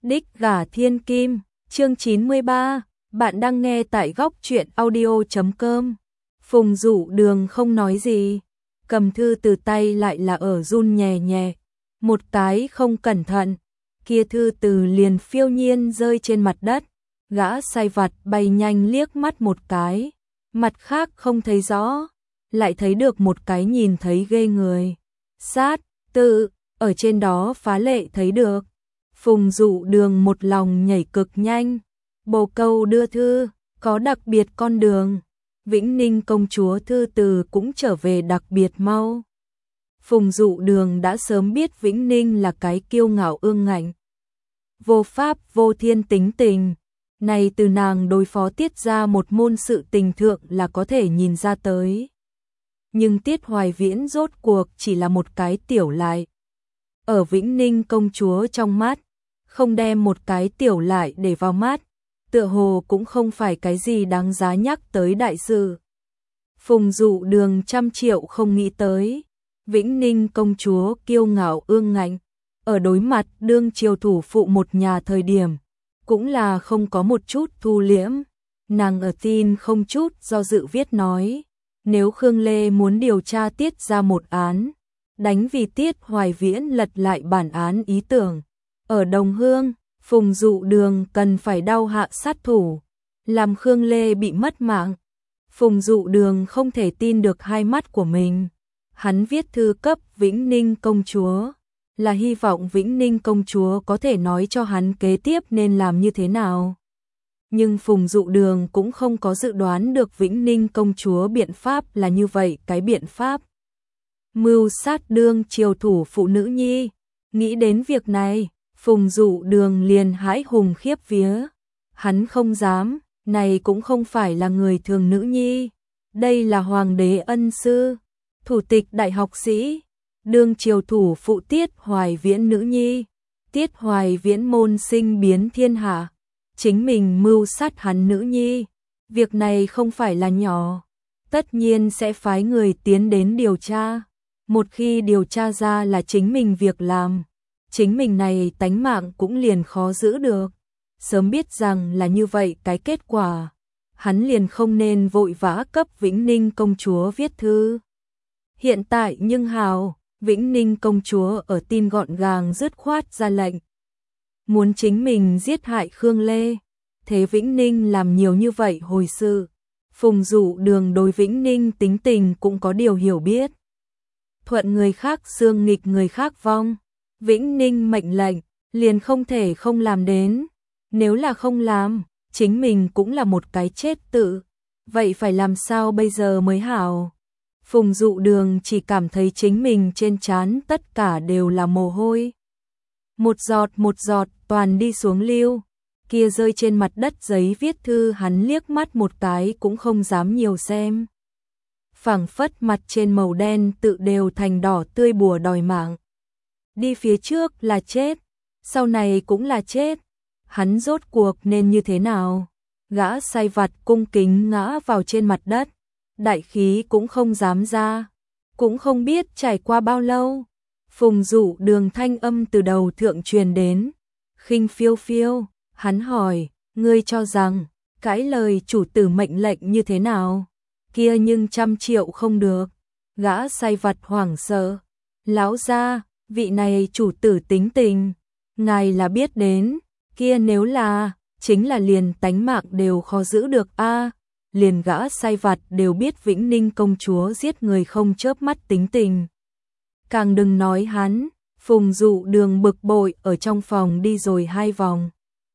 Đích gả thiên kim, chương 93, bạn đang nghe tại góc truyện audio.com. Phùng Dụ Đường không nói gì, cầm thư từ tay lại là ở run nhẹ nhẹ, một cái không cẩn thận, kia thư từ liền phiêu nhiên rơi trên mặt đất, gã sai vặt bay nhanh liếc mắt một cái, mặt khác không thấy rõ, lại thấy được một cái nhìn thấy ghê người. Sát, tự, ở trên đó phá lệ thấy được. Phùng Dụ Đường một lòng nhảy cực nhanh, bồ câu đưa thư, có đặc biệt con đường. Vĩnh Ninh công chúa thư từ cũng trở về đặc biệt mau. Phùng Dụ Đường đã sớm biết Vĩnh Ninh là cái kiêu ngạo ương ngạnh, vô pháp vô thiên tính tình. Này từ nàng đối phó Tiết ra một môn sự tình thượng là có thể nhìn ra tới. Nhưng Tiết Hoài Viễn rốt cuộc chỉ là một cái tiểu lại. Ở Vĩnh Ninh công chúa trong mắt, không đem một cái tiểu lại để vào mắt, tựa hồ cũng không phải cái gì đáng giá nhắc tới đại sự. Phùng Dụ Đường trăm triệu không nghĩ tới, Vĩnh Ninh công chúa kiêu ngạo ương ngạnh, ở đối mặt đương triều thủ phụ một nhà thời điểm, cũng là không có một chút thu liễm. Nàng ở tin không chút do dự viết nói, nếu Khương Lê muốn điều tra Tiết ra một án, đánh vì Tiết Hoài Viễn lật lại bản án ý tưởng. Ở Đồng Hương, Phùng Dụ Đường cần phải đau hạ sát thủ, làm Khương Lê bị mất mạng. Phùng Dụ Đường không thể tin được hai mắt của mình. Hắn viết thư cấp Vĩnh Ninh công chúa, là hy vọng Vĩnh Ninh công chúa có thể nói cho hắn kế tiếp nên làm như thế nào. Nhưng Phùng Dụ Đường cũng không có dự đoán được Vĩnh Ninh công chúa biện pháp là như vậy cái biện pháp. Mưu sát đương triều thủ phụ nữ nhi. Nghĩ đến việc này, Phùng Dụ Đường liền hãi hùng khiếp vía. Hắn không dám, này cũng không phải là người thường nữ nhi. Đây là hoàng đế ân sư, thủ tịch đại học sĩ, đương triều thủ phụ Tiết Hoài Viễn nữ nhi. Tiết Hoài Viễn môn sinh biến thiên hạ, chính mình mưu sát hắn nữ nhi. Việc này không phải là nhỏ, tất nhiên sẽ phái người tiến đến điều tra. Một khi điều tra ra là chính mình việc làm, chính mình này tánh mạng cũng liền khó giữ được. Sớm biết rằng là như vậy cái kết quả, hắn liền không nên vội vã cấp Vĩnh Ninh công chúa viết thư. Hiện tại nhưng hào, Vĩnh Ninh công chúa ở tin gọn gàng dứt khoát ra lệnh, muốn chính mình giết hại Khương Lê. Thế Vĩnh Ninh làm nhiều như vậy hồi sự, Phùng Dụ Đường đối Vĩnh Ninh tính tình cũng có điều hiểu biết. Thuận người khác xương nghịch người khác vong, Vĩnh Ninh mệnh lệnh, liền không thể không làm đến. Nếu là không làm, chính mình cũng là một cái chết tự. Vậy phải làm sao bây giờ mới hảo? Phùng Dụ Đường chỉ cảm thấy chính mình trên trán tất cả đều là mồ hôi. Một giọt toàn đi xuống lưu. Kia rơi trên mặt đất giấy viết thư hắn liếc mắt một cái cũng không dám nhiều xem. Phảng phất mặt trên màu đen tự đều thành đỏ tươi bùa đòi mạng. Đi phía trước là chết, sau này cũng là chết. Hắn rốt cuộc nên như thế nào? Gã sai vặt cung kính ngã vào trên mặt đất, đại khí cũng không dám ra. Cũng không biết trải qua bao lâu, Phùng Dụ Đường thanh âm từ đầu thượng truyền đến, khinh phiêu phiêu. Hắn hỏi, ngươi cho rằng cãi lời chủ tử mệnh lệnh như thế nào? Kia nhưng trăm triệu không được. Gã sai vặt hoảng sợ, lão gia, vị này chủ tử tính tình, ngài là biết đến. Kia nếu là, chính là liền tánh mạng đều khó giữ được a. Liền gã sai vặt đều biết Vĩnh Ninh công chúa giết người không chớp mắt tính tình. Càng đừng nói hắn. Phùng Dụ Đường bực bội ở trong phòng đi rồi 2 vòng.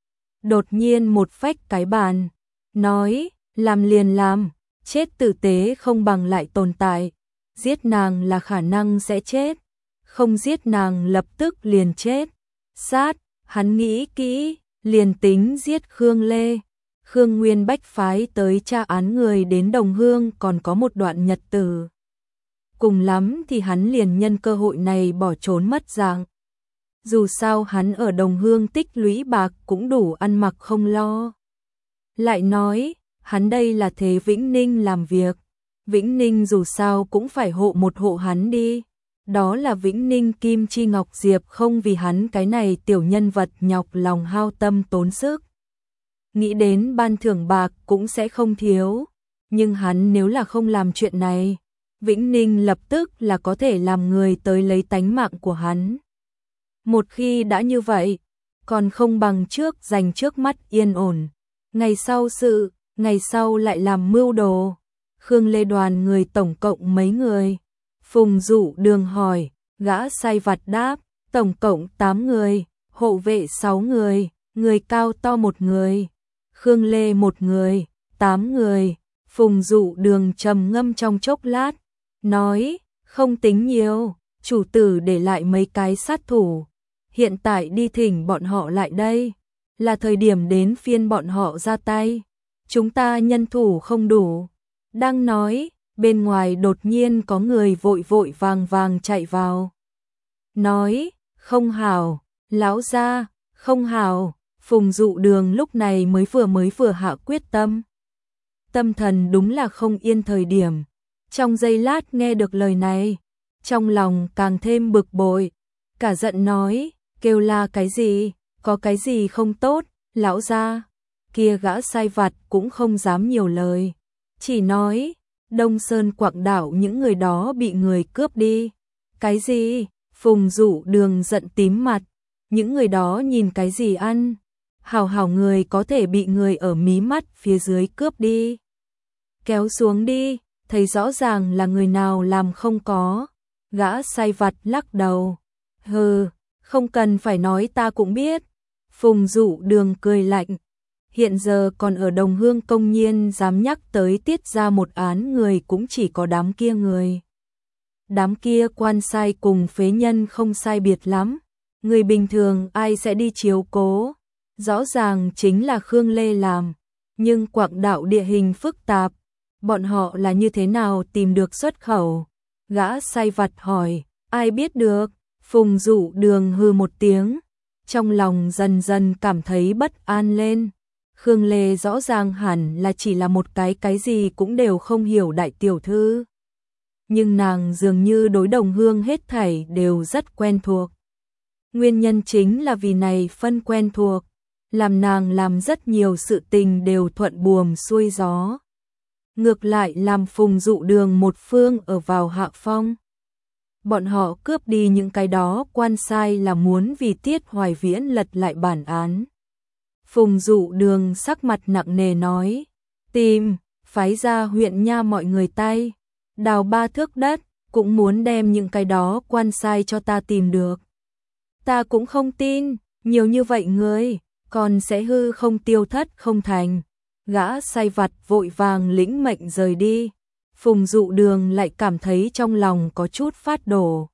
Đột nhiên một phách cái bàn, nói, làm liền làm, chết tử tế không bằng lại tồn tại. Giết nàng là khả năng sẽ chết, không giết nàng lập tức liền chết. Sát, hắn nghĩ kỹ, liền tính giết Khương Lê. Khương Nguyên Bách phái tới tra án người đến Đồng Hương còn có một đoạn nhật tử. Cùng lắm thì hắn liền nhân cơ hội này bỏ trốn mất dạng. Dù sao hắn ở Đồng Hương tích lũy bạc cũng đủ ăn mặc không lo. Lại nói, hắn đây là thế Vĩnh Ninh làm việc. Vĩnh Ninh dù sao cũng phải hộ một hộ hắn đi. đó là Vĩnh Ninh Kim Chi Ngọc Diệp không vì hắn cái này tiểu nhân vật nhọc lòng hao tâm tốn sức. Nghĩ đến ban thưởng bạc cũng sẽ không thiếu, nhưng hắn nếu là không làm chuyện này, Vĩnh Ninh lập tức là có thể làm người tới lấy tánh mạng của hắn. Một khi đã như vậy, còn không bằng trước dành trước mắt yên ổn, ngày sau lại làm mưu đồ. Khương Lê đoàn người tổng cộng mấy người? Phùng Dụ Đường hỏi, gã sai vặt đáp, tổng cộng 8 người, hộ vệ 6 người, người cao to 1 người, Khương Lê 1 người, 8 người. Phùng Dụ Đường trầm ngâm trong chốc lát, nói, không tính nhiều, chủ tử để lại mấy cái sát thủ, hiện tại đi thỉnh bọn họ lại đây, là thời điểm đến phiên bọn họ ra tay, chúng ta nhân thủ không đủ. Đang nói, bên ngoài đột nhiên có người vội vội vàng vàng chạy vào. Nói, không hảo, lão gia, không hảo. Phùng Dụ Đường lúc này mới vừa hạ quyết tâm. Tâm thần đúng là không yên thời điểm. Trong giây lát nghe được lời này, trong lòng càng thêm bực bội, cả giận nói, kêu la cái gì, có cái gì không tốt, lão gia. Kia gã sai vặt cũng không dám nhiều lời, chỉ nói, Đông Sơn Quảng Đảo những người đó bị người cướp đi. Cái gì? Phùng Dụ Đường giận tím mặt, những người đó nhìn cái gì ăn? Hảo người có thể bị người ở mí mắt phía dưới cướp đi. Kéo xuống đi, thấy rõ ràng là người nào làm không có. Gã sai vặt lắc đầu. Hừ, không cần phải nói ta cũng biết. Phùng Dụ Đường cười lạnh. Hiện giờ còn ở Đồng Hương công nhiên dám nhắc tới tiết ra một án người cũng chỉ có đám kia người. Đám kia quan sai cùng phế nhân không sai biệt lắm. Người bình thường ai sẽ đi chiếu cố. Rõ ràng chính là Khương Lê làm. Nhưng Quảng Đạo địa hình phức tạp. Bọn họ là như thế nào tìm được xuất khẩu? Gã sai vặt hỏi, ai biết được? Phùng Dụ Đường hừ một tiếng. Trong lòng dần dần cảm thấy bất an lên. Khương Lê rõ ràng hẳn là chỉ là một cái gì cũng đều không hiểu đại tiểu thư. Nhưng nàng dường như đối Đồng Hương hết thảy đều rất quen thuộc. Nguyên nhân chính là vì này phân quen thuộc, làm nàng làm rất nhiều sự tình đều thuận buồm xuôi gió. Ngược lại làm Phùng Dụ Đường một phương ở vào hạ phong. Bọn họ cướp đi những cái đó quan sai là muốn vì Tiết Hoài Viễn lật lại bản án. Phùng Dụ Đường sắc mặt nặng nề nói, tìm, phái ra huyện nha mọi người tay, đào 3 thước đất, cũng muốn đem những cái đó quan sai cho ta tìm được. Ta cũng không tin, nhiều như vậy người, còn sẽ hư không tiêu thất không thành. Gã sai vặt vội vàng lĩnh mệnh rời đi. Phùng Dụ Đường lại cảm thấy trong lòng có chút phát đổ.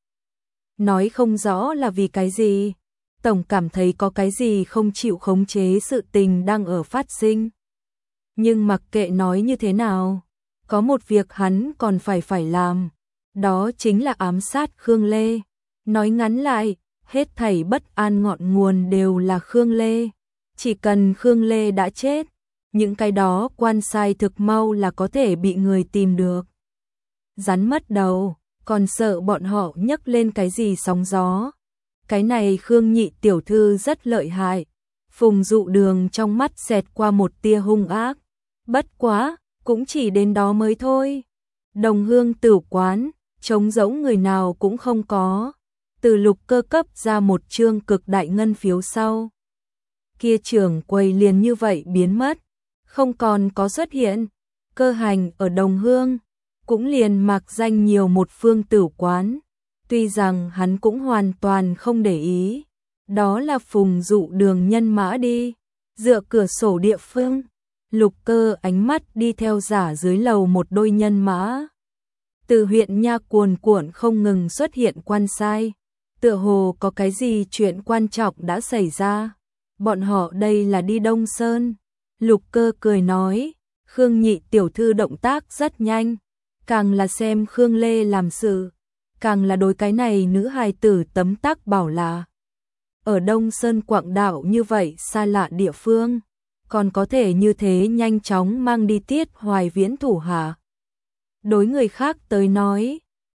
Nói không rõ là vì cái gì. Tổng cảm thấy có cái gì không chịu khống chế sự tình đang ở phát sinh. Nhưng mặc kệ nói như thế nào, có một việc hắn còn phải làm. Đó chính là ám sát Khương Lê. Nói ngắn lại, hết thảy bất an ngọn nguồn đều là Khương Lê. Chỉ cần Khương Lê đã chết, những cái đó quan sai thực mau là có thể bị người tìm được. Rắn mất đầu, còn sợ bọn họ nhấc lên cái gì sóng gió. Cái này Khương nhị tiểu thư rất lợi hại. Phùng Dụ Đường trong mắt xẹt qua một tia hung ác. Bất quá, cũng chỉ đến đó mới thôi. Đồng Hương Tửu quán, trống rỗng người nào cũng không có. Từ Lục Cơ cấp ra một chương cực đại ngân phiếu sau. Kia trưởng quầy liền như vậy biến mất, không còn có xuất hiện. Cơ Hành ở Đồng Hương, cũng liền mặc danh nhiều một phương tửu quán. Tuy rằng hắn cũng hoàn toàn không để ý, đó là Phùng Dụ Đường nhân mã đi, dựa cửa sổ địa phương, Lục Cơ ánh mắt đi theo giả dưới lầu một đôi nhân mã. Từ huyện nha cuồn cuộn không ngừng xuất hiện quan sai, tựa hồ có cái gì chuyện quan trọng đã xảy ra. Bọn họ đây là đi Đông Sơn. Lục Cơ cười nói, Khương nhị tiểu thư động tác rất nhanh, càng là xem Khương Lê làm sự, càng là đối cái này nữ hài tử tấm tắc bảo là. Ở Đông Sơn Quảng Đạo như vậy xa lạ địa phương, còn có thể như thế nhanh chóng mang đi Tiết Hoài Viễn thủ hạ. Đối người khác tới nói,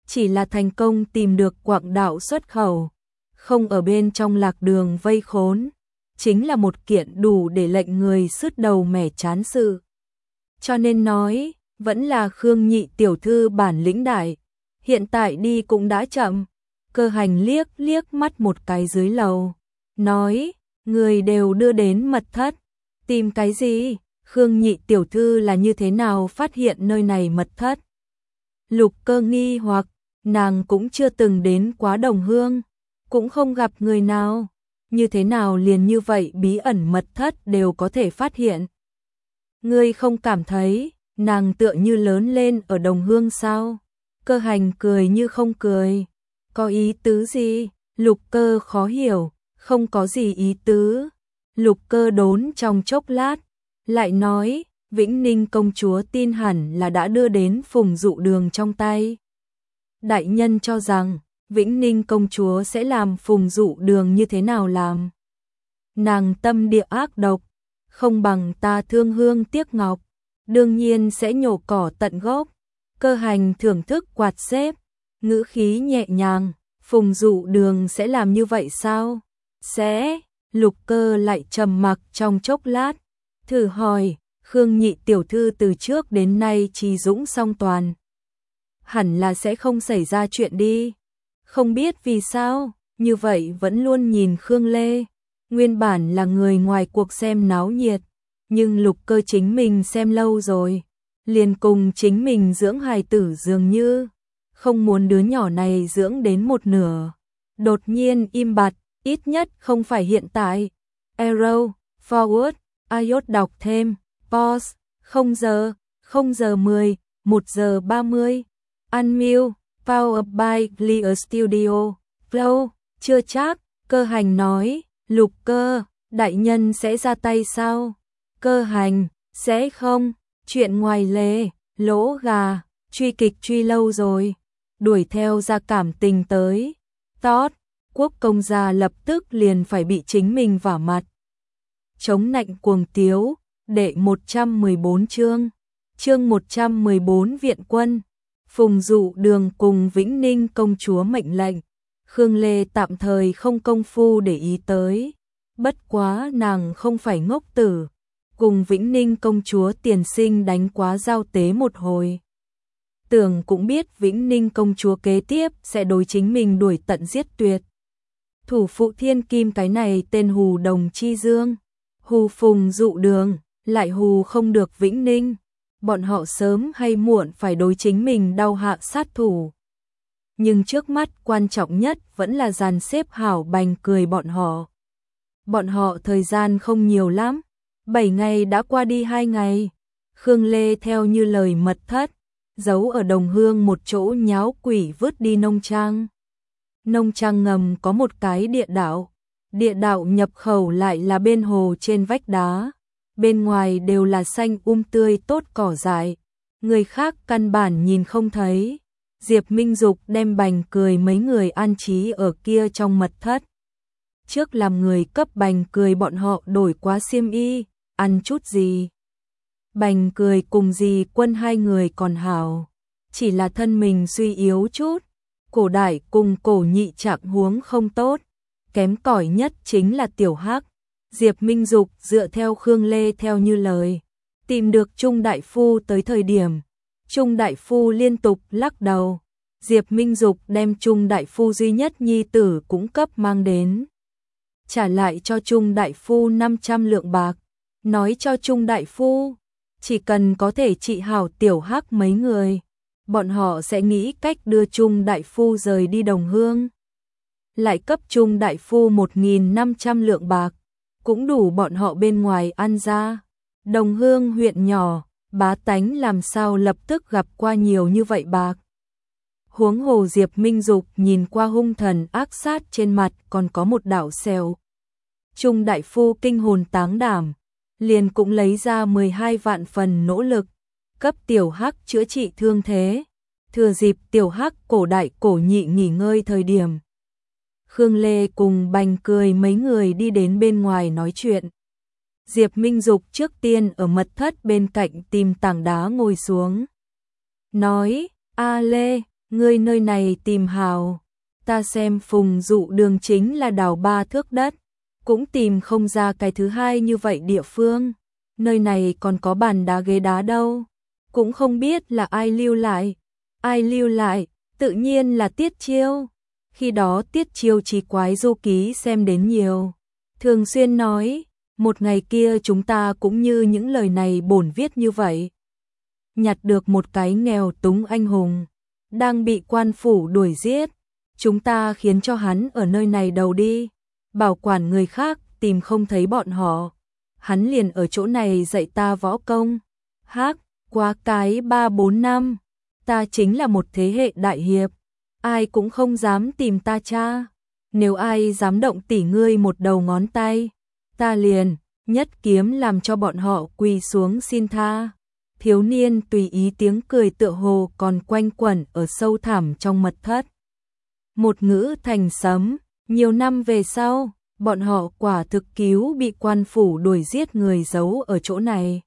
chỉ là thành công tìm được quạng đạo xuất khẩu, không ở bên trong lạc đường vây khốn, chính là một kiện đủ để lệnh người sứt đầu mẻ chán sự. Cho nên nói, vẫn là Khương nhị tiểu thư bản lĩnh đại, hiện tại đi cũng đã chậm. Cơ Hành liếc liếc mắt một cái dưới lầu, nói, người đều đưa đến mật thất, tìm cái gì? Khương nhị tiểu thư là như thế nào phát hiện nơi này mật thất? Lục Cơ nghi hoặc, nàng cũng chưa từng đến quá Đồng Hương, cũng không gặp người nào, như thế nào liền như vậy bí ẩn mật thất đều có thể phát hiện. Ngươi không cảm thấy, nàng tựa như lớn lên ở Đồng Hương sao? Cơ Hành cười như không cười. Có ý tứ gì? Lục Cơ khó hiểu, không có gì ý tứ. Lục Cơ đốn trong chốc lát, lại nói, Vĩnh Ninh công chúa tin hẳn là đã đưa đến Phùng Dụ Đường trong tay. Đại nhân cho rằng, Vĩnh Ninh công chúa sẽ làm Phùng Dụ Đường như thế nào làm? Nàng tâm địa ác độc, không bằng ta thương hương tiếc ngọc, đương nhiên sẽ nhổ cỏ tận gốc. Cơ Hành thưởng thức quạt xếp, ngữ khí nhẹ nhàng, Phùng Dụ Đường sẽ làm như vậy sao? Sẽ. Lục Cơ lại trầm mặc trong chốc lát, thử hỏi, Khương nhị tiểu thư từ trước đến nay trì dũng song toàn, hẳn là sẽ không xảy ra chuyện đi. Không biết vì sao, như vậy vẫn luôn nhìn Khương Lê, nguyên bản là người ngoài cuộc xem náo nhiệt, nhưng Lục Cơ chính mình xem lâu rồi, liền cùng chính mình dưỡng hài tử dường như, không muốn đứa nhỏ này dưỡng đến một nửa. Đột nhiên im bặt, ít nhất không phải hiện tại. Arrow, forward, iOS đọc thêm, pause, 0 giờ 10, 1 giờ 30, unmute, powered by Clear Studio, flow, chưa chắc. Cơ Hành nói, Lục Cơ, đại nhân sẽ ra tay sao? Cơ Hành, sẽ không, chuyện ngoài lề, lỗ gà, truy kịch truy lâu rồi, đuổi theo ra cảm tình tới. Tốt, quốc công gia lập tức liền phải bị chính mình vả mặt. Chống nạnh cuồng tiếu, đệ 114 chương 114 viện quân. Phùng Dụ Đường cùng Vĩnh Ninh công chúa mệnh lệnh, Khương Lê tạm thời không công phu để ý tới. Bất quá nàng không phải ngốc tử, cùng Vĩnh Ninh công chúa tiền sinh đánh quá giao tế một hồi. Tưởng cũng biết Vĩnh Ninh công chúa kế tiếp sẽ đối chính mình đuổi tận giết tuyệt. Thủ phụ thiên kim cái này tên hù Đồng Chi Dương, hù Phùng Dụ Đường, lại hù không được Vĩnh Ninh. Bọn họ sớm hay muộn phải đối chính mình đau hạ sát thủ. Nhưng trước mắt quan trọng nhất vẫn là dàn xếp hảo Bành Cười bọn họ. Bọn họ thời gian không nhiều lắm, 7 ngày đã qua đi 2 ngày. Khương Lê theo như lời mật thất, giấu ở Đồng Hương một chỗ nháo quỷ vứt đi nông trang. Nông trang ngầm có một cái địa đạo nhập khẩu lại là bên hồ trên vách đá. Bên ngoài đều là xanh tươi tốt cỏ dại, người khác căn bản nhìn không thấy. Diệp Minh Dục đem Bành Cười mấy người an trí ở kia trong mật thất. Trước làm người cấp Bành Cười bọn họ đổi quá xiêm y, ăn chút gì. Bành Cười cùng dì Quân hai người còn hảo, chỉ là thân mình suy yếu chút. Cổ Đại cùng Cổ Nhị trạng huống không tốt, kém cỏi nhất chính là Tiểu Hắc. Diệp Minh Dục dựa theo Khương Lê theo như lời, tìm được Trung đại phu tới thời điểm, Trung đại phu liên tục lắc đầu. Diệp Minh Dục đem Trung đại phu duy nhất nhi tử cũng cấp mang đến, trả lại cho Trung đại phu 500 lượng bạc, nói cho Trung đại phu, chỉ cần có thể trị hảo Tiểu Hắc mấy người, bọn họ sẽ nghĩ cách đưa Trung đại phu rời đi Đồng Hương. Lại cấp Trung đại phu 1.500 lượng bạc, cũng đủ bọn họ bên ngoài ăn ra. Đồng Hương huyện nhỏ, bá tánh làm sao lập tức gặp qua nhiều như vậy bạc. Huống hồ Diệp Minh Dục nhìn qua hung thần ác sát trên mặt còn có một đạo sẹo. Trung đại phu kinh hồn táng đảm, liền cũng lấy ra 12 vạn phần nỗ lực, cấp Tiểu Hắc chữa trị thương thế. Thừa dịp Tiểu Hắc Cổ Đại Cổ Nhị nghỉ ngơi thời điểm, Khương Lê cùng Bành Cười mấy người đi đến bên ngoài nói chuyện. Diệp Minh Dục trước tiên ở mật thất bên cạnh tìm tảng đá ngồi xuống. Nói, A Lê, ngươi nơi này tìm hào, ta xem Phùng Dụ Đường chính là đào 3 thước đất, cũng tìm không ra cái thứ hai như vậy địa phương, nơi này còn có bàn đá ghế đá đâu, cũng không biết là ai lưu lại, tự nhiên là Tiết Chiêu, khi đó Tiết Chiêu Chí Quái Du Ký xem đến nhiều, thường xuyên nói, một ngày kia chúng ta cũng như những lời này bổn viết như vậy. Nhặt được một cái nghèo túng anh hùng, đang bị quan phủ đuổi giết, chúng ta khiến cho hắn ở nơi này đầu đi, bảo quản người khác tìm không thấy bọn họ, hắn liền ở chỗ này dạy ta võ công. Hắc, quá cái 3-4 năm, ta chính là một thế hệ đại hiệp, ai cũng không dám tìm ta cha, nếu ai dám động tỉ ngươi một đầu ngón tay, ta liền nhất kiếm làm cho bọn họ quỳ xuống xin tha. Thiếu niên tùy ý tiếng cười tựa hồ còn quanh quẩn ở sâu thẳm trong mật thất. Một ngữ thành sấm, nhiều năm về sau, bọn họ quả thực cứu bị quan phủ đuổi giết người giấu ở chỗ này.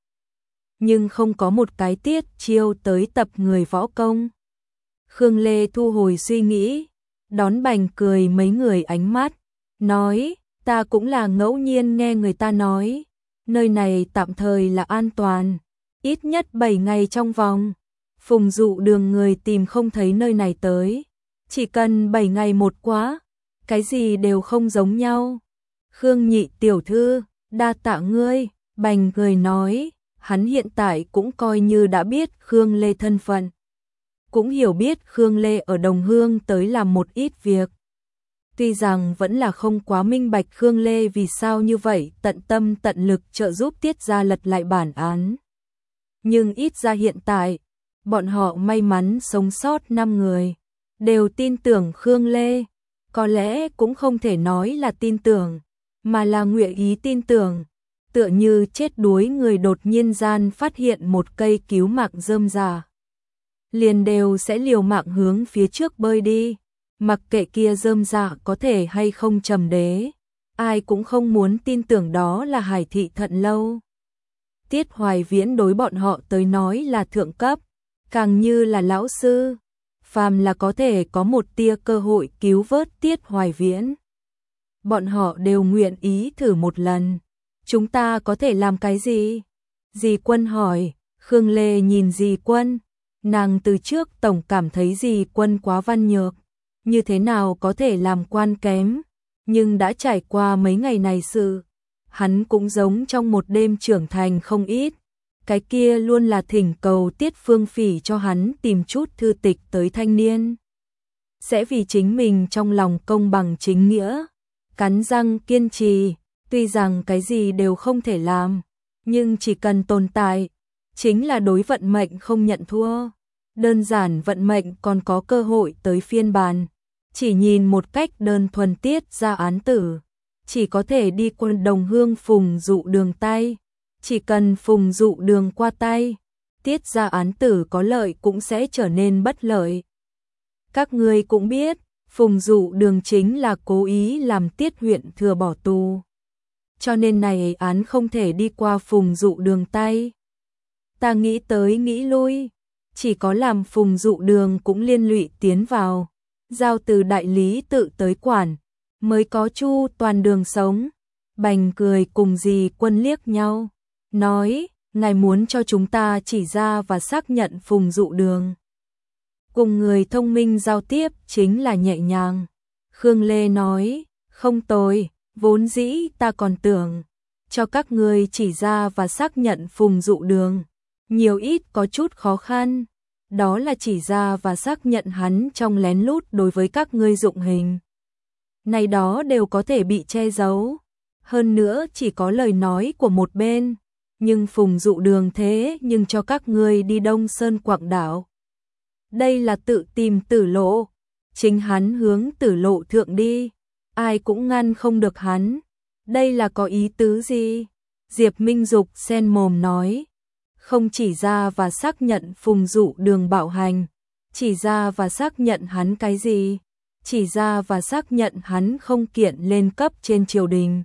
Nhưng không có một cái Tiết Chiêu tới tập người võ công. Khương Lê thu hồi suy nghĩ, đón Bành cười mấy người ánh mắt, nói, ta cũng là ngẫu nhiên nghe người ta nói, nơi này tạm thời là an toàn, ít nhất 7 ngày trong vòng. Phùng Dụ Đường người tìm không thấy nơi này tới, chỉ cần 7 ngày một quá, cái gì đều không giống nhau. Khương nhị tiểu thư, đa tạ ngươi, Bành cười nói, hắn hiện tại cũng coi như đã biết Khương Lê thân phận, cũng hiểu biết Khương Lê ở Đồng Hương tới làm một ít việc. Tuy rằng vẫn là không quá minh bạch Khương Lê vì sao như vậy tận tâm tận lực trợ giúp Tiết gia lật lại bản án. Nhưng ít ra hiện tại, bọn họ may mắn sống sót 5 người, đều tin tưởng Khương Lê, có lẽ cũng không thể nói là tin tưởng, mà là nguyện ý tin tưởng, tựa như chết đuối người đột nhiên gian phát hiện một cây cứu mạng rơm rà, liền đều sẽ liều mạng hướng phía trước bơi đi, mặc kệ kia rơm rà có thể hay không trầm đế, ai cũng không muốn tin tưởng đó là Hải Thị Thận Lâu. Tiết Hoài Viễn đối bọn họ tới nói là thượng cấp, càng như là lão sư, phàm là có thể có một tia cơ hội cứu vớt Tiết Hoài Viễn. Bọn họ đều nguyện ý thử một lần. Chúng ta có thể làm cái gì? Dì Quân hỏi. Khương Lê nhìn dì Quân, nàng từ trước tổng cảm thấy dì Quân quá văn nhược, như thế nào có thể làm quan kém, nhưng đã trải qua mấy ngày này sự, hắn cũng giống trong một đêm trưởng thành không ít. Cái kia luôn là thỉnh cầu Tiết Phương Phỉ cho hắn tìm chút thư tịch tới thanh niên, sẽ vì chính mình trong lòng công bằng chính nghĩa, cắn răng kiên trì, tuy rằng cái gì đều không thể làm, nhưng chỉ cần tồn tại, chính là đối vận mệnh không nhận thua. Đơn giản vận mệnh còn có cơ hội tới phiên bản, chỉ nhìn một cách đơn thuần Tiết ra án tử, chỉ có thể đi qua Đồng Hương Phùng Dụ Đường tay, chỉ cần Phùng Dụ Đường qua tay, Tiết ra án tử có lợi cũng sẽ trở nên bất lợi. Các ngươi cũng biết, Phùng Dụ Đường chính là cố ý làm Tiết huyện thừa bỏ tù, cho nên này án không thể đi qua Phùng Dụ Đường tay. Ta nghĩ tới nghĩ lui, chỉ có làm Phùng Dụ Đường cũng liên lụy tiến vào, giao từ đại lý tự tới quản, mới có chu toàn đường sống. Bành cười cùng dì Quân liếc nhau, nói, ngài muốn cho chúng ta chỉ ra và xác nhận Phùng Dụ Đường. Cùng người thông minh giao tiếp chính là nhẹ nhàng. Khương Lê nói, không tồi, vốn dĩ ta còn tưởng, cho các người chỉ ra và xác nhận Phùng Dụ Đường, nhiều ít có chút khó khăn, đó là chỉ ra và xác nhận hắn trong lén lút đối với các ngươi dụng hình. Này đó đều có thể bị che giấu, hơn nữa chỉ có lời nói của một bên, nhưng Phùng Dụ Đường thế nhưng cho các ngươi đi Đông Sơn Quảng Đảo. Đây là tự tìm tử lộ, chính hắn hướng tử lộ thượng đi, ai cũng ngăn không được hắn, đây là có ý tứ gì? Diệp Minh Dục sen mồm nói, không chỉ ra và xác nhận Phùng Dụ Đường bạo hành, chỉ ra và xác nhận hắn cái gì? Chỉ ra và xác nhận hắn không kiện lên cấp trên triều đình.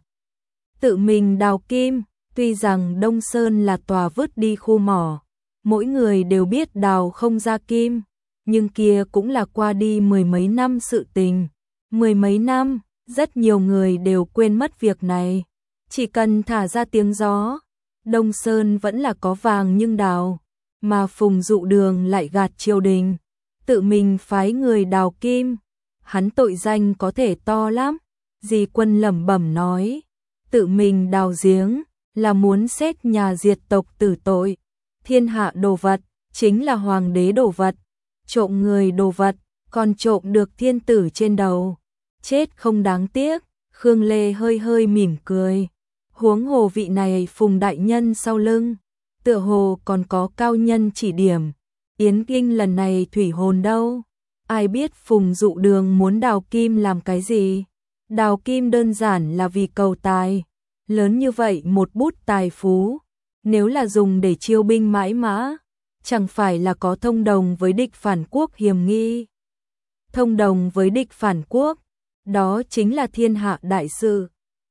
Tự mình đào kim, tuy rằng Đông Sơn là tòa vứt đi khu mỏ, mỗi người đều biết đào không ra kim, nhưng kia cũng là qua đi mười mấy năm sự tình. Mười mấy năm, rất nhiều người đều quên mất việc này. Chỉ cần thả ra tiếng gió, Đông Sơn vẫn là có vàng nhưng đào, mà Phùng Dụ Đường lại gạt triều đình, tự mình phái người đào kim, hắn tội danh có thể to lắm. Di Quân lẩm bẩm nói, tự mình đào giếng là muốn xét nhà diệt tộc tử tội, thiên hạ đồ vật chính là hoàng đế đồ vật, trộm người đồ vật, còn trộm được thiên tử trên đầu, chết không đáng tiếc. Khương Lê hơi hơi mỉm cười, huống hồ vị này Phùng đại nhân sau lưng, tựa hồ còn có cao nhân chỉ điểm. Yến Kinh lần này thủy hồn đâu? Ai biết Phùng Dụ Đường muốn đào kim làm cái gì? Đào kim đơn giản là vì cầu tài. Lớn như vậy một bút tài phú, nếu là dùng để chiêu binh mãi mã, chẳng phải là có thông đồng với địch phản quốc hiểm nghi. Thông đồng với địch phản quốc, đó chính là thiên hạ đại sự.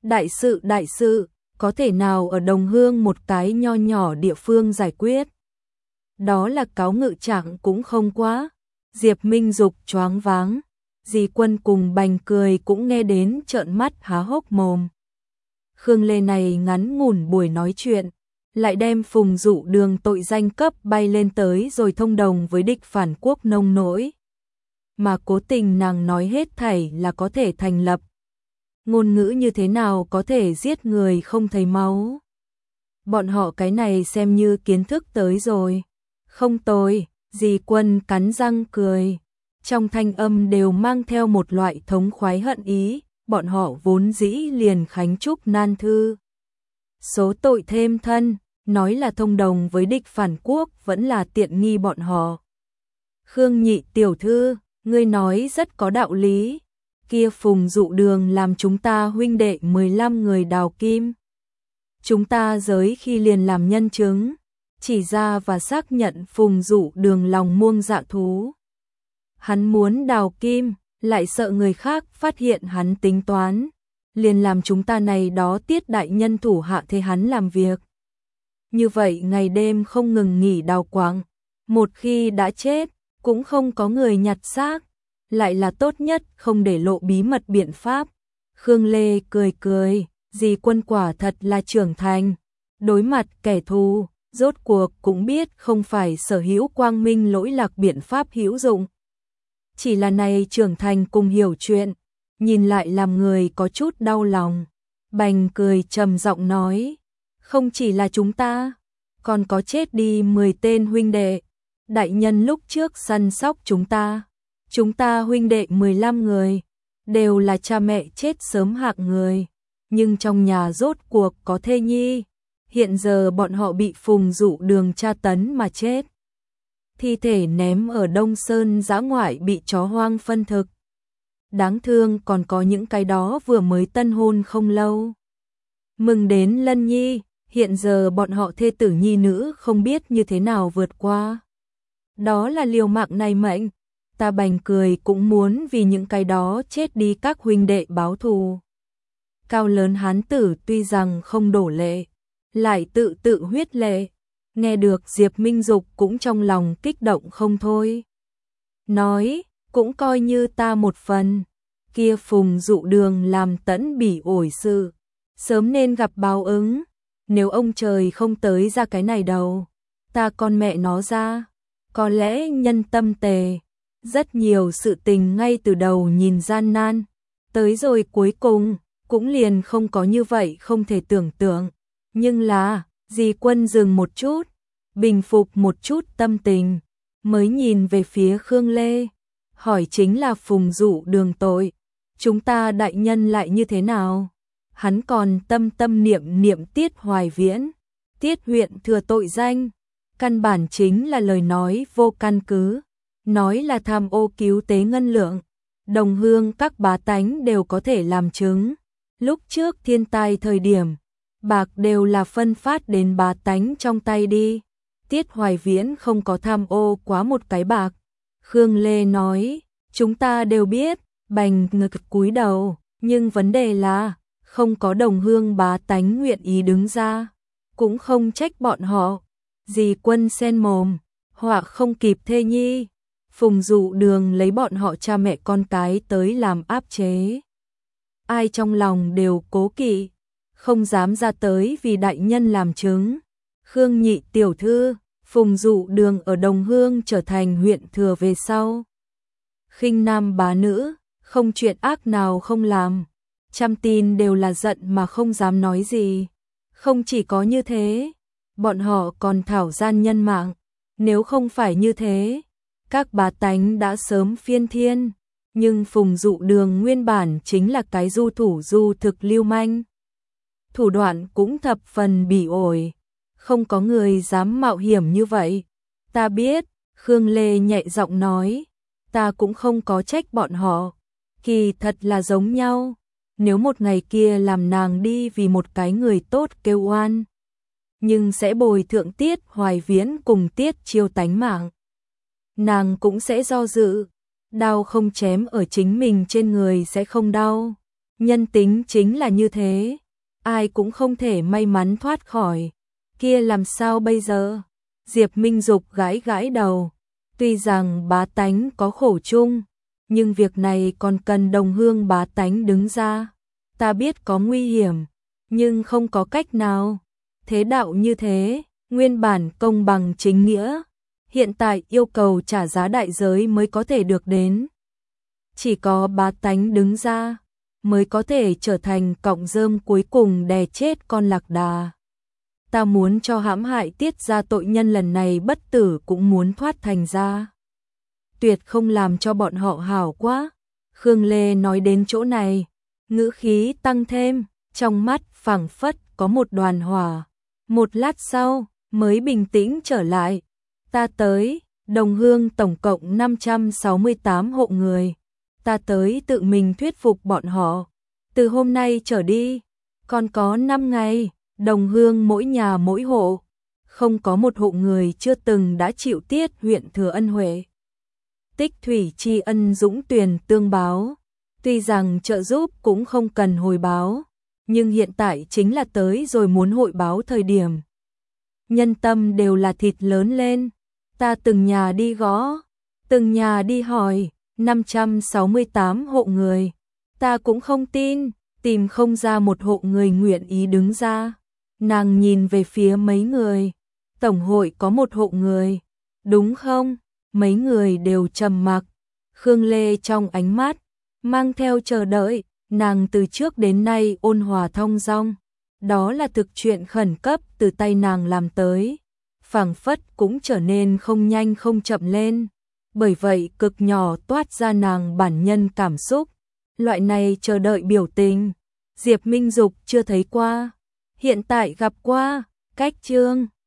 Đại sự, có thể nào ở Đồng Hương một cái nho nhỏ địa phương giải quyết? Đó là cáo ngự trạng cũng không quá. Diệp Minh Dục choáng váng, Di Quân cùng Bành Cười cũng nghe đến trợn mắt há hốc mồm. Khương Lê này ngắn ngủn buổi nói chuyện, lại đem Phùng Dụ Đường tội danh cấp bay lên tới rồi thông đồng với địch phản quốc nông nỗi. Mà cố tình nàng nói hết thảy là có thể thành lập. Ngôn ngữ như thế nào có thể giết người không thấy máu? Bọn họ cái này xem như kiến thức tới rồi. Không tồi, Di Quân cắn răng cười. Trong thanh âm đều mang theo một loại thống khoái hận ý, bọn họ vốn dĩ liền khánh chúc nan thư. Số tội thêm thân, nói là thông đồng với địch phản quốc vẫn là tiện nghi bọn họ. Khương Nhị tiểu thư, ngươi nói rất có đạo lý. Kia Phùng Dụ Đường làm chúng ta huynh đệ 15 người đào kim. Chúng ta giới khi liền làm nhân chứng, chỉ ra và xác nhận Phùng Dụ Đường lòng muông dạ thú. Hắn muốn đào kim, lại sợ người khác phát hiện hắn tính toán, liền làm chúng ta này đó tiết đại nhân thủ hạ thế hắn làm việc. Như vậy ngày đêm không ngừng nghỉ đào quáng, một khi đã chết, cũng không có người nhặt xác, lại là tốt nhất không để lộ bí mật biện pháp. Khương Lê cười cười, Di Quân quả thật là trưởng thành, đối mặt kẻ thù, rốt cuộc cũng biết không phải sở hữu quang minh lỗi lạc biện pháp hữu dụng. Chỉ là này trưởng thành cùng hiểu chuyện, nhìn lại làm người có chút đau lòng. Bành Cười trầm giọng nói, không chỉ là chúng ta, còn có chết đi 10 tên huynh đệ. Đại nhân lúc trước săn sóc chúng ta huynh đệ 15 người, đều là cha mẹ chết sớm hạng người, nhưng trong nhà rốt cuộc có thê nhi, hiện giờ bọn họ bị Phùng Dụ Đường tra tấn mà chết. Thi thể ném ở Đông Sơn dã ngoại bị chó hoang phân thực. Đáng thương còn có những cái đó vừa mới tân hôn không lâu. Mừng đến Lân Nhi, hiện giờ bọn họ thê tử nhi nữ không biết như thế nào vượt qua. Đó là liều mạng này mệnh, ta Bành Cười cũng muốn vì những cái đó chết đi các huynh đệ báo thù. Cao lớn hán tử tuy rằng không đổ lệ, lại tự huyết lệ. Nghe được Diệp Minh Dục cũng trong lòng kích động không thôi. Nói, cũng coi như ta một phần, kia Phùng Dụ Đường làm tẫn bỉ ổi sự, sớm nên gặp báo ứng, nếu ông trời không tới ra cái này đâu, ta con mẹ nó ra, có lẽ nhân tâm tề, rất nhiều sự tình ngay từ đầu nhìn gian nan, tới rồi cuối cùng, cũng liền không có như vậy không thể tưởng tượng, nhưng là, Di Quân dừng một chút, bình phục một chút tâm tình, mới nhìn về phía Khương Lê, hỏi chính là Phùng Dụ Đường tội, chúng ta đại nhân lại như thế nào? Hắn còn tâm niệm Tiết Hoài Viễn, Tiết huyện thừa tội danh, căn bản chính là lời nói vô căn cứ, nói là tham ô cứu tế ngân lượng, Đồng Hương các bá tánh đều có thể làm chứng, lúc trước thiên tai thời điểm, bạc đều là phân phát đến bá tánh trong tay đi. Tiết Hoài Viễn không có tham ô quá một cái bạc. Khương Lê nói, chúng ta đều biết, Bành ngực cúi đầu, nhưng vấn đề là, không có Đồng Hương bá tánh nguyện ý đứng ra, cũng không trách bọn họ. Di Quân sen mồm, họa không kịp thê nhi, Phùng Dụ Đường lấy bọn họ cha mẹ con cái tới làm áp chế. Ai trong lòng đều cố kỵ, không dám ra tới vì đại nhân làm chứng. Khương nhị tiểu thư, Phùng Dụ Đường ở Đồng Hương trở thành huyện thừa về sau. Khinh nam bá nữ, không chuyện ác nào không làm. Trăm tin đều là giận mà không dám nói gì. Không chỉ có như thế, bọn họ còn thảo gian nhân mạng. Nếu không phải như thế, các bá tánh đã sớm phiên thiên. Nhưng Phùng Dụ Đường nguyên bản chính là cái du thủ du thực lưu manh. Thủ đoạn cũng thập phần bỉ ổi. Không có người dám mạo hiểm như vậy. Ta biết, Khương Lê nhẹ giọng nói. Ta cũng không có trách bọn họ. Kỳ thật là giống nhau. Nếu một ngày kia làm nàng đi vì một cái người tốt kêu oan, nhưng sẽ bồi thượng Tiết Hoài Viễn cùng Tiết Chiêu tánh mạng. Nàng cũng sẽ do dự, đau không chém ở chính mình trên người sẽ không đau. Nhân tính chính là như thế, ai cũng không thể may mắn thoát khỏi. Kia làm sao bây giờ? Diệp Minh Dục gãi gãi đầu, tuy rằng bá tánh có khổ chung, nhưng việc này còn cần Đồng Hương bá tánh đứng ra. Ta biết có nguy hiểm, nhưng không có cách nào. Thế đạo như thế, nguyên bản công bằng chính nghĩa, hiện tại yêu cầu trả giá đại giới mới có thể được đến. Chỉ có bá tánh đứng ra, mới có thể trở thành cọng rơm cuối cùng đè chết con lạc đà. Ta muốn cho hãm hại Tiết gia tội nhân lần này bất tử cũng muốn thoát thành ra. Tuyệt không làm cho bọn họ hảo quá. Khương Lê nói đến chỗ này, ngữ khí tăng thêm, trong mắt phảng phất có một đoàn hỏa. Một lát sau, mới bình tĩnh trở lại. Ta tới, Đồng Hương tổng cộng 568 hộ người. Ta tới tự mình thuyết phục bọn họ. Từ hôm nay trở đi, còn có 5 ngày, Đồng Hương mỗi nhà mỗi hộ. Không có một hộ người chưa từng đã chịu Tiết huyện thừa ân huệ. Tích thủy tri ân dũng tuyền tương báo. Tuy rằng trợ giúp cũng không cần hồi báo, nhưng hiện tại chính là tới rồi muốn hội báo thời điểm. Nhân tâm đều là thịt lớn lên. Ta từng nhà đi gõ, từng nhà đi hỏi, 568 hộ người. Ta cũng không tin, tìm không ra một hộ người nguyện ý đứng ra. Nàng nhìn về phía mấy người. Tổng hội có một hộ người, đúng không? Mấy người đều trầm mặc. Khương Lê trong ánh mắt mang theo chờ đợi, nàng từ trước đến nay ôn hòa thong dong. Đó là thực chuyện khẩn cấp từ tay nàng làm tới. Phảng phất cũng trở nên không nhanh không chậm lên. Bởi vậy cực nhỏ toát ra nàng bản nhân cảm xúc. Loại này chờ đợi biểu tình, Diệp Minh Dục chưa thấy qua. Hiện tại gặp qua, cách chương